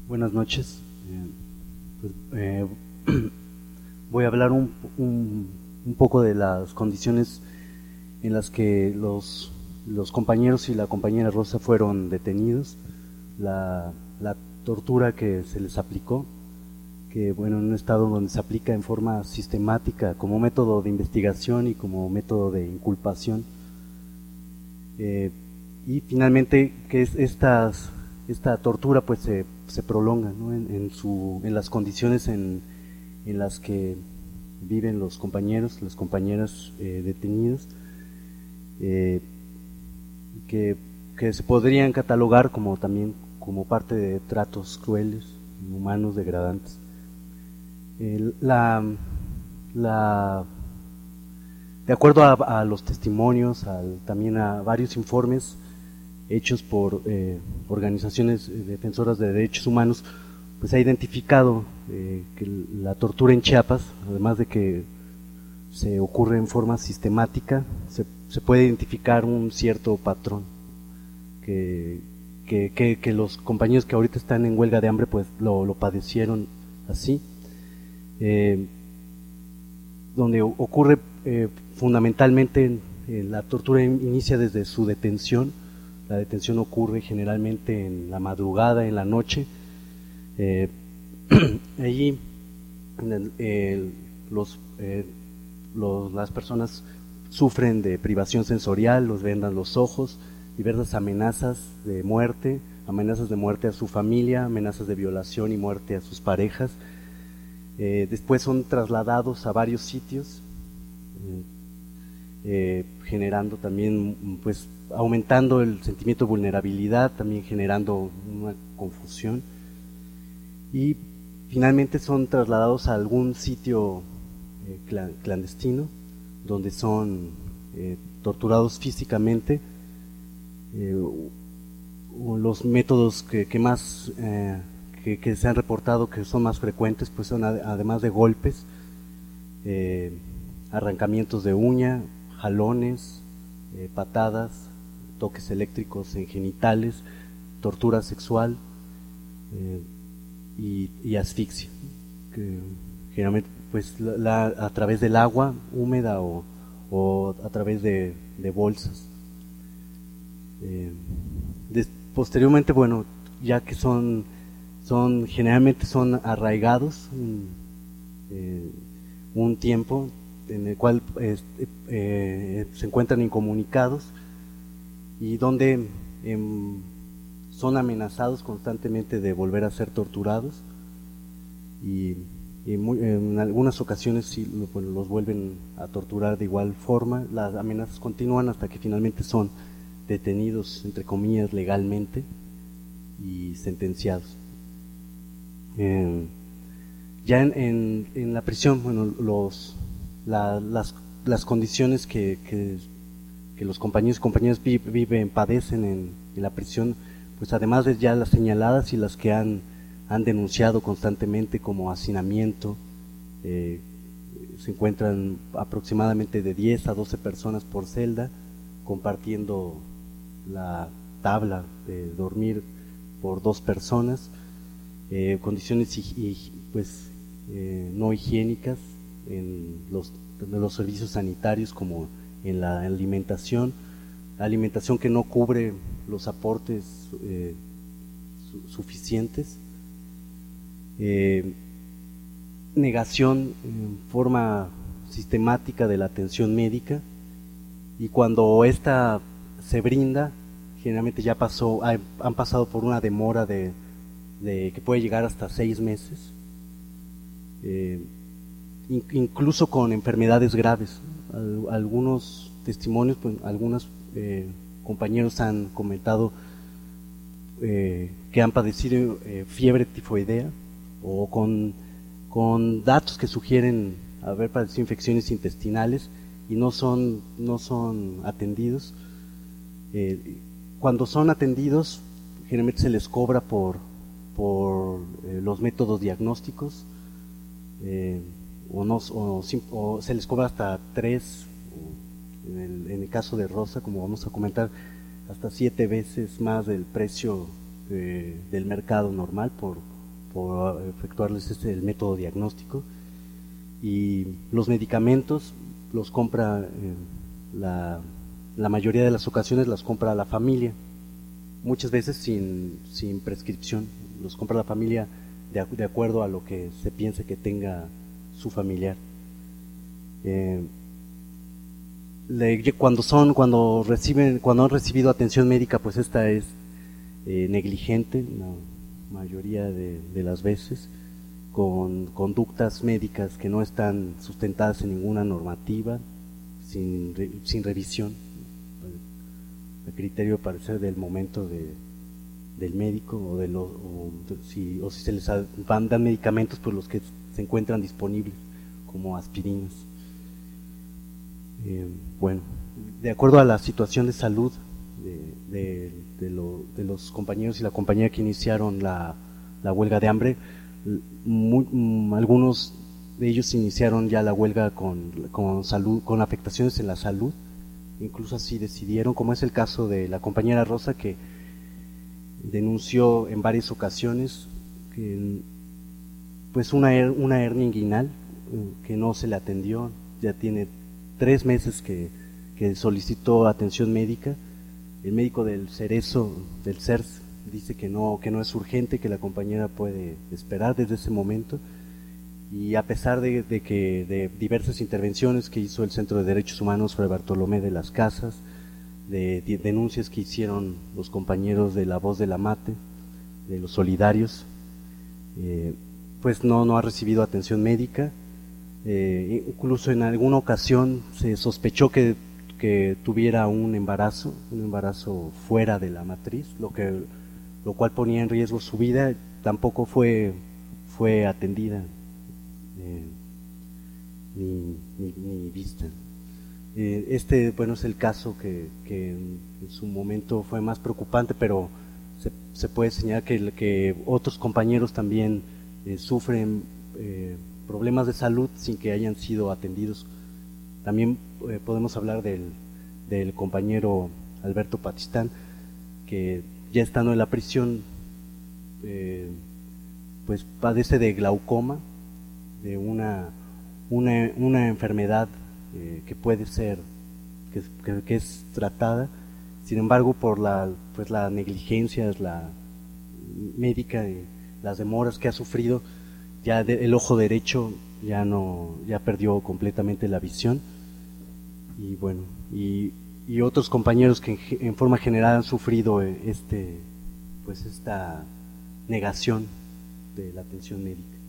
Buenas noches. Pues, voy a hablar un poco de las condiciones en las que los compañeros y la compañera Rosa fueron detenidos, la tortura que se les aplicó, que bueno, en un estado donde se aplica en forma sistemática como método de investigación y como método de inculpación. Y finalmente que esta tortura pues se prolonga, ¿no? en las condiciones en las que viven los compañeros, las compañeras detenidas, eh, que, que se podrían catalogar como también como parte de tratos crueles, inhumanos, degradantes. La De acuerdo a los testimonios, también a varios informes hechos por organizaciones defensoras de derechos humanos, pues ha identificado que la tortura en Chiapas, además de que se ocurre en forma sistemática, se puede identificar un cierto patrón que los compañeros que ahorita están en huelga de hambre pues lo padecieron así. Donde ocurre fundamentalmente la tortura inicia desde su detención. La detención ocurre generalmente en la madrugada, en la noche. Allí las personas sufren de privación sensorial, los vendan los ojos, diversas amenazas de muerte a su familia, amenazas de violación y muerte a sus parejas. Después son trasladados a varios sitios, generando también, pues, aumentando el sentimiento de vulnerabilidad, también generando una confusión, y finalmente son trasladados a algún sitio clandestino, donde son torturados físicamente. Los métodos que más que se han reportado que son más frecuentes, pues son además de golpes, arrancamientos de uña, jalones, patadas, toques eléctricos en genitales, tortura sexual y asfixia, que generalmente pues a través del agua húmeda o a través de bolsas. Posteriormente, bueno, ya que generalmente son arraigados un tiempo en el cual se encuentran incomunicados y donde son amenazados constantemente de volver a ser torturados, y en algunas ocasiones sí los vuelven a torturar de igual forma. Las amenazas continúan hasta que finalmente son detenidos, entre comillas, legalmente y sentenciados. Ya en la prisión, bueno, las condiciones que los compañeros y compañeras padecen en la prisión, pues además de ya las señaladas y las que han denunciado constantemente, como hacinamiento, se encuentran aproximadamente de 10 a 12 personas por celda, compartiendo la tabla de dormir por 2 personas, condiciones pues no higiénicas en los servicios sanitarios, como en la alimentación que no cubre los aportes suficientes, negación en forma sistemática de la atención médica, y cuando esta se brinda, generalmente han pasado por una demora de que puede llegar hasta 6 meses, incluso con enfermedades graves. Algunos testimonios, pues, algunos compañeros han comentado que han padecido fiebre tifoidea, o con datos que sugieren haber padecido infecciones intestinales, y no son atendidos. Cuando son atendidos, generalmente se les cobra por los métodos diagnósticos, o se les cobra hasta 3, en el caso de Rosa, como vamos a comentar, hasta 7 veces más del precio del mercado normal por efectuarles el método diagnóstico. Y los medicamentos los compra, la mayoría de las ocasiones las compra la familia, muchas veces sin prescripción, los compra la familia de acuerdo a lo que se piense que tenga su familiar. Cuando han recibido atención médica, pues esta es negligente la mayoría de las veces, con conductas médicas que no están sustentadas en ninguna normativa, sin revisión, a criterio de parecer del momento del médico, o si se les dan medicamentos, pues los que se encuentran disponibles, como aspirinas. Bueno, de acuerdo a la situación de salud de los compañeros y la compañera que iniciaron la huelga de hambre, algunos de ellos iniciaron ya la huelga con afectaciones en la salud, incluso así decidieron, como es el caso de la compañera Rosa, que denunció en varias ocasiones que pues una hernia inguinal que no se le atendió. Ya tiene 3 meses que solicitó atención médica. El médico del Cerezo, del CERS, dice que no es urgente, que la compañera puede esperar desde ese momento. Y a pesar de diversas intervenciones que hizo el Centro de Derechos Humanos Fray Bartolomé de las Casas, de denuncias que hicieron los compañeros de La Voz de la Mate, de los solidarios, pues no ha recibido atención médica. Incluso en alguna ocasión se sospechó que tuviera un embarazo fuera de la matriz, lo cual ponía en riesgo su vida. Tampoco fue atendida ni vista. Bueno, es el caso que en su momento fue más preocupante, pero se puede señalar que otros compañeros también sufren problemas de salud sin que hayan sido atendidos. También podemos hablar del compañero Alberto Patistán, que ya estando en la prisión pues padece de glaucoma, de una enfermedad que puede ser, que es tratada. Sin embargo, por la negligencia médica y las demoras que ha sufrido, ya el ojo derecho ya perdió completamente la visión. Y bueno, y otros compañeros que en forma general han sufrido esta negación de la atención médica.